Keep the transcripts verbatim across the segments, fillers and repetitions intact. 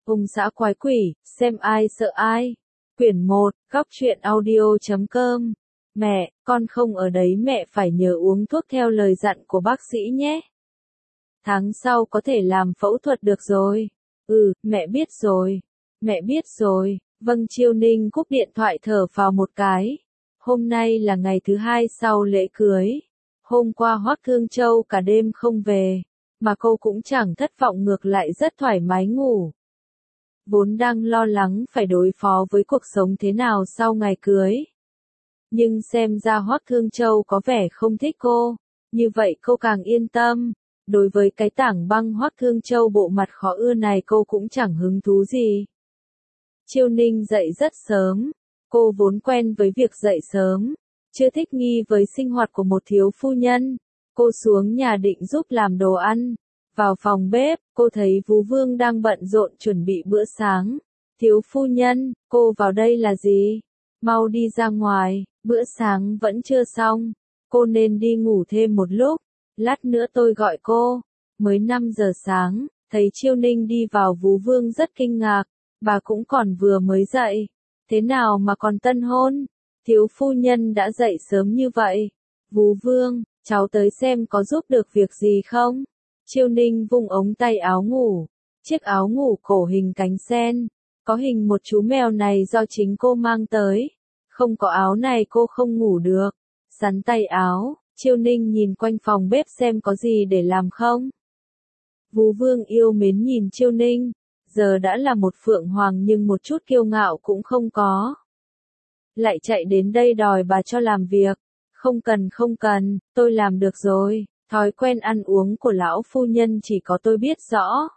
Ông xã quái quỷ, xem ai sợ ai. Quyển một, góc truyện audio chấm com. Mẹ, con không ở đấy, mẹ phải nhớ uống thuốc theo lời dặn của bác sĩ nhé. Tháng sau có thể làm phẫu thuật được rồi. Ừ, mẹ biết rồi. Mẹ biết rồi. Vâng, Chiêu Ninh cúp điện thoại thở phào một cái. Hôm nay là ngày thứ hai sau lễ cưới. Hôm qua Hoắc Thương Châu cả đêm không về, mà cô cũng chẳng thất vọng, ngược lại rất thoải mái ngủ. Vốn đang lo lắng phải đối phó với cuộc sống thế nào sau ngày cưới. Nhưng xem ra Hoắc Thương Châu có vẻ không thích cô, như vậy cô càng yên tâm. Đối với cái tảng băng Hoắc Thương Châu bộ mặt khó ưa này cô cũng chẳng hứng thú gì. Chiêu Ninh dậy rất sớm, cô vốn quen với việc dậy sớm, chưa thích nghi với sinh hoạt của một thiếu phu nhân. Cô xuống nhà định giúp làm đồ ăn. Vào phòng bếp, cô thấy Vú Vương đang bận rộn chuẩn bị bữa sáng. Thiếu phu nhân, cô vào đây là gì? Mau đi ra ngoài, bữa sáng vẫn chưa xong. Cô nên đi ngủ thêm một lúc, lát nữa tôi gọi cô. Mới năm giờ sáng, thấy Chiêu Ninh đi vào, Vú Vương rất kinh ngạc. Bà cũng còn vừa mới dậy. Thế nào mà còn tân hôn? Thiếu phu nhân đã dậy sớm như vậy. Vú Vương, cháu tới xem có giúp được việc gì không? Chiêu Ninh vung ống tay áo ngủ. Chiếc áo ngủ cổ hình cánh sen. Có hình một chú mèo này do chính cô mang tới. Không có áo này cô không ngủ được. Sắn tay áo, Chiêu Ninh nhìn quanh phòng bếp xem có gì để làm không. Vú Vương yêu mến nhìn Chiêu Ninh. Giờ đã là một phượng hoàng nhưng một chút kiêu ngạo cũng không có. Lại chạy đến đây đòi bà cho làm việc. Không cần không cần, tôi làm được rồi. Thói quen ăn uống của lão phu nhân chỉ có tôi biết rõ.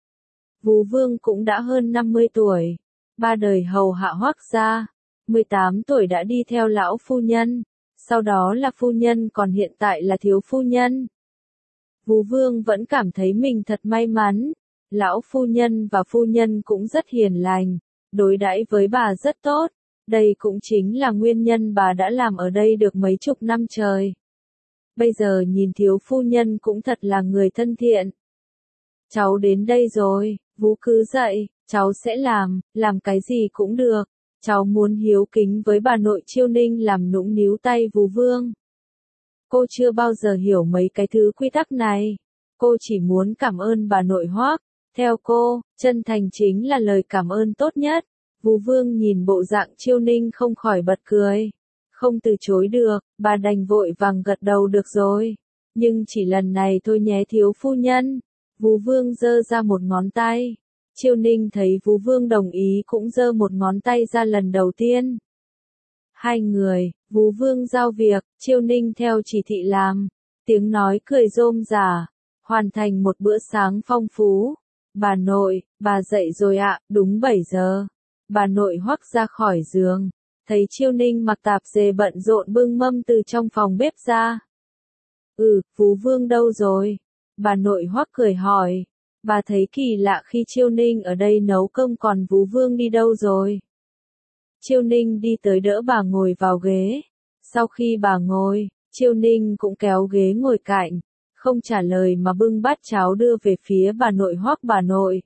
Vú Vương cũng đã hơn năm mươi tuổi. Ba đời hầu hạ Hoắc gia. mười tám tuổi đã đi theo lão phu nhân. Sau đó là phu nhân, còn hiện tại là thiếu phu nhân. Vú Vương vẫn cảm thấy mình thật may mắn. Lão phu nhân và phu nhân cũng rất hiền lành. Đối đãi với bà rất tốt. Đây cũng chính là nguyên nhân bà đã làm ở đây được mấy chục năm trời. Bây giờ nhìn thiếu phu nhân cũng thật là người thân thiện. Cháu đến đây rồi, Vú cứ dậy, cháu sẽ làm, làm cái gì cũng được. Cháu muốn hiếu kính với bà nội. Chiêu Ninh làm nũng níu tay Vú Vương. Cô chưa bao giờ hiểu mấy cái thứ quy tắc này. Cô chỉ muốn cảm ơn bà nội Hoắc. Theo cô, chân thành chính là lời cảm ơn tốt nhất. Vú Vương nhìn bộ dạng Chiêu Ninh không khỏi bật cười. Không từ chối được, bà đành vội vàng gật đầu được rồi. Nhưng chỉ lần này thôi nhé thiếu phu nhân. Vú Vương giơ ra một ngón tay. Chiêu Ninh thấy Vú Vương đồng ý cũng giơ một ngón tay ra lần đầu tiên. Hai người, Vú Vương giao việc, Chiêu Ninh theo chỉ thị làm. Tiếng nói cười rôm rả, hoàn thành một bữa sáng phong phú. Bà nội, bà dậy rồi ạ, đúng bảy giờ. Bà nội Hoắc ra khỏi giường, thấy Chiêu Ninh mặc tạp dề bận rộn bưng mâm từ trong phòng bếp ra. Ừ, Vú Vương đâu rồi? Bà nội Hoắc cười hỏi. Bà thấy kỳ lạ khi Chiêu Ninh ở đây nấu cơm, còn Vú Vương đi đâu rồi? Chiêu Ninh đi tới đỡ bà ngồi vào ghế. Sau khi bà ngồi, Chiêu Ninh cũng kéo ghế ngồi cạnh. Không trả lời mà bưng bát cháo đưa về phía bà nội Hoắc. Bà nội,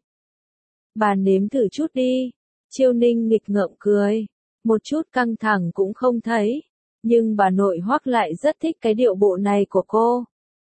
bà nếm thử chút đi. Chiêu Ninh nghịch ngợm cười. Một chút căng thẳng cũng không thấy. Nhưng bà nội Hoắc lại rất thích cái điệu bộ này của cô.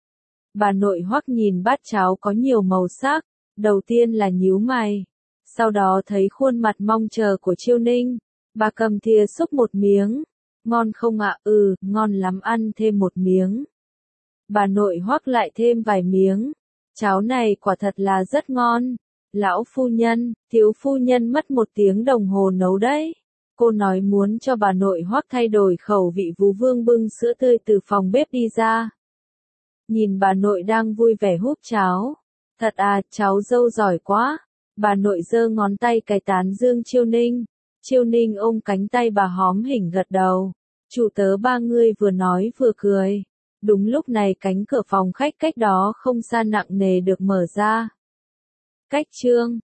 Bà nội Hoắc nhìn bát cháo có nhiều màu sắc. Đầu tiên là nhíu mày. Sau đó thấy khuôn mặt mong chờ của Chiêu Ninh. Bà cầm thìa xúc một miếng. Ngon không ạ? Ừ, ngon lắm, ăn thêm một miếng. Bà nội Hoắc lại thêm vài miếng. Cháo này quả thật là rất ngon. Lão phu nhân, thiếu phu nhân mất một tiếng đồng hồ nấu đấy. Cô nói muốn cho bà nội Hoắc thay đổi khẩu vị. Vú Vương bưng sữa tươi từ phòng bếp đi ra. Nhìn bà nội đang vui vẻ húp cháo. Thật à, cháu dâu giỏi quá. Bà nội giơ ngón tay cái tán dương Chiêu Ninh. Chiêu Ninh ôm cánh tay bà hóm hỉnh gật đầu. Chủ tớ ba người vừa nói vừa cười. Đúng lúc này cánh cửa phòng khách cách đó không xa nặng nề được mở ra. Cách trương,